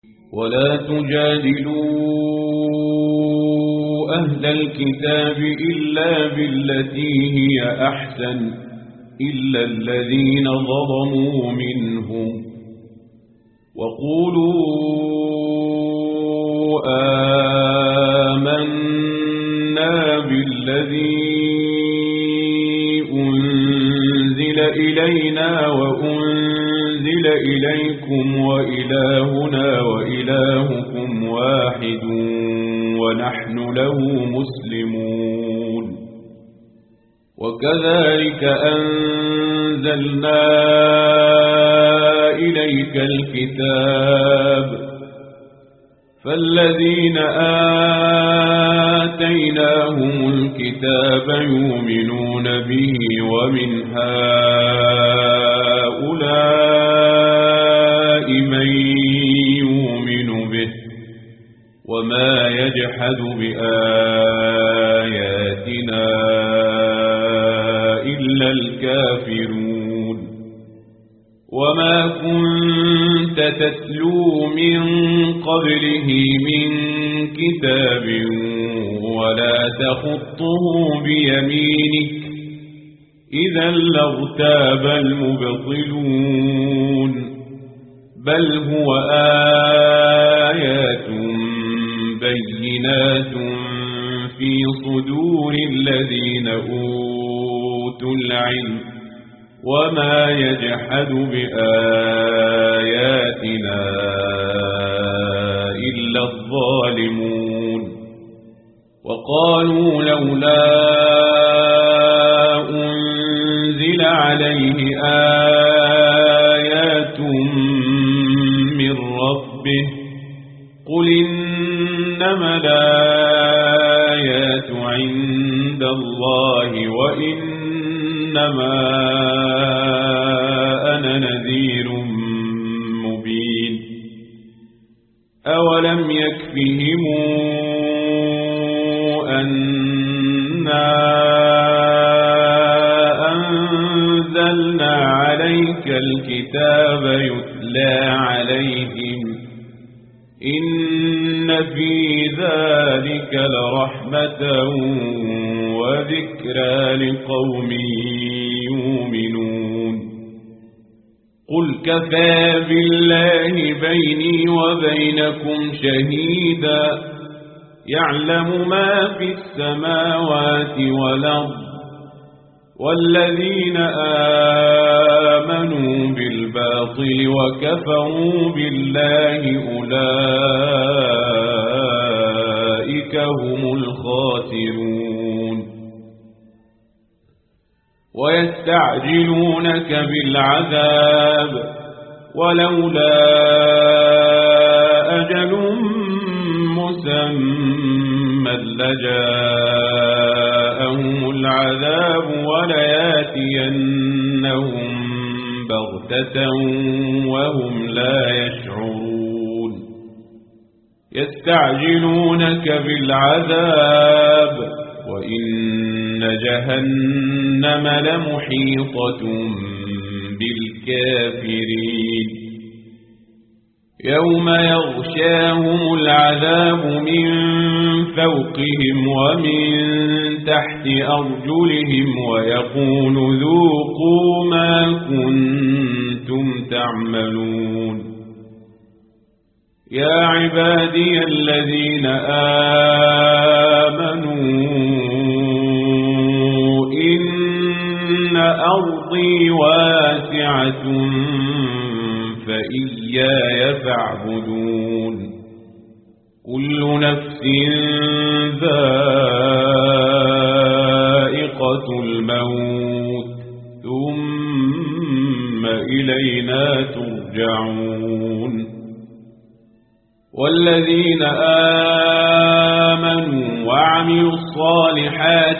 ولا تجادلوا أهل الكتاب إلا بالتي هي أحسن إلا الذين ظلموا منهم وقولوا آمنا بالذي أنزل إلينا وأنزل إليكم وإلهنا وإلهكم واحد ونحن له مسلمون وكذلك أنزلنا إليك الكتاب فالذين آتيناهم الكتاب يؤمنون به ومن هؤلاء من يؤمن به وما يجحد بآياتنا إلا الكافرون وما كنت تتلو من قبله من كتاب ولا تخطه بيمينك إذا لارتاب المبطلون بل هو آيات بينات في صدور الذين أوتوا العلم وما يجحد بآياتنا إلا الظالمون وقالوا لولا أنزل عليه آيات من ربه قل إنما الآيات عند الله وإنما أنا نذير مبين أولم يكفهم أنا أنزلنا عليك الكتاب يتلى عليهم إن في ذلك لرحمة وذكرى لقوم يؤمنون قل كفى بالله بيني وبينكم شهيدا يعلم ما في السماوات والأرض والذين آمنوا بالباطل وكفروا بالله أولئك هم الخاسرون ويستعجلونك بالعذاب ولولا أجل مسمى لجاءهم العذاب ولياتينهم بغتة وهم لا يشعرون يستعجلونك بالعذاب وإن جهنم لمحيطة بالكافرين يوم يغشاهم العذاب من فوقهم ومن تحت أرجلهم ويقول ذوقوا ما كنتم تعملون يا عبادي الذين آمنوا إن أرضي واسعة فإياي فاعبدون كل نفس ذائقة الموت ثم إلينا ترجعون والذين آمنوا وعملوا الصالحات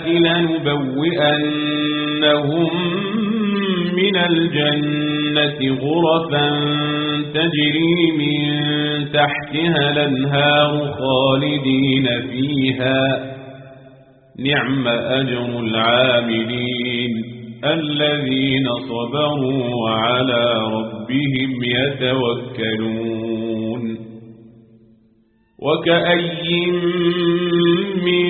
لنبوئنهم من الجنة غرفا تجري من تحتها الأنهار خالدين فيها نعم أجر العاملين الذين صبروا وعلى ربهم يتوكلون وكأي من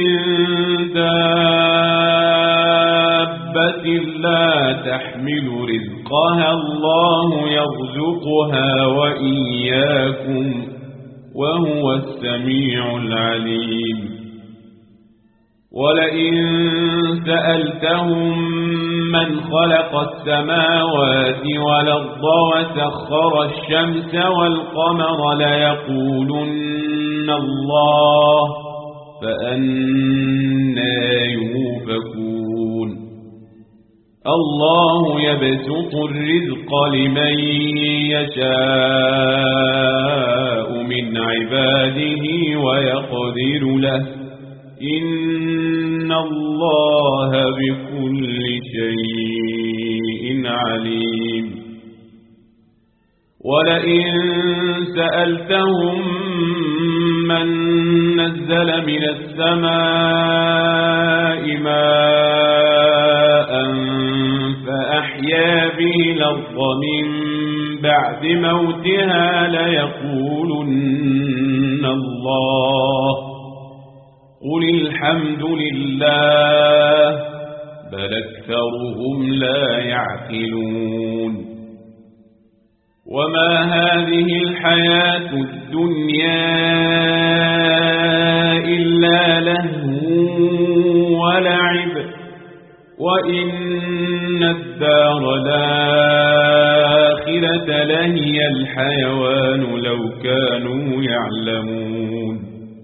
دابة لا تحمل رزقها الله يرزقها وإياكم وهو السميع العليم ولئن سألتهم من خلق السماوات والأرض وسخر الشمس والقمر ليقولن الله فأنى يؤفكون الله يبسط الرزق لمن يشاء من عباده ويقدر له إن الله بكل شيء عليم ولئن سألتهم من نزل من السماء ماء فأحيا به الأرض من بعد موتها ليقولن الله قل الحمد لله بل أكثرهم لا يعقلون وما هذه الحياة الدنيا إلا لهو ولعب وإن الدار الآخرة لهي الحيوان لو كانوا يعلمون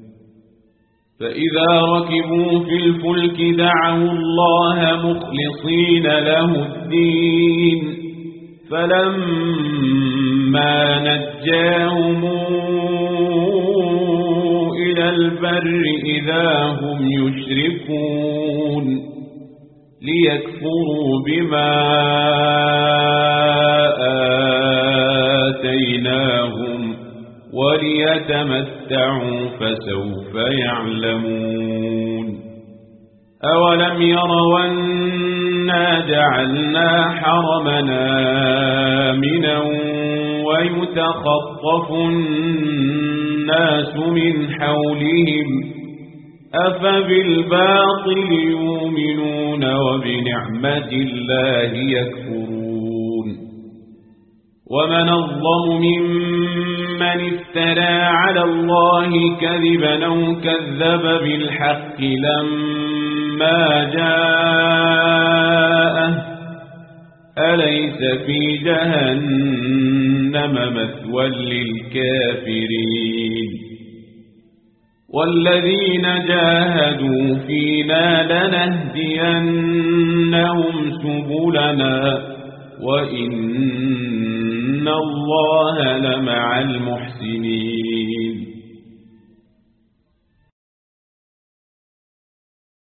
فإذا ركبوا في الفلك دعوا الله مخلصين له الدين فلما نجاهم إلى البر إذا هم يشركون ليكفروا بما آتيناهم وليتمتعوا فسوف يعلمون أولم يروا أنا جعلنا حرمنا آمنا ويتخطف الناس من حولهم أفبالباطل يؤمنون وبنعمة الله يكفرون ومن الظلم ممن افترى على الله كذبا أو كذب بالحق لما جاءه أليس في جهنم مثوى للكافرين والذين جاهدوا فينا لنهدينهم سبلنا وإن الله لمع المحسنين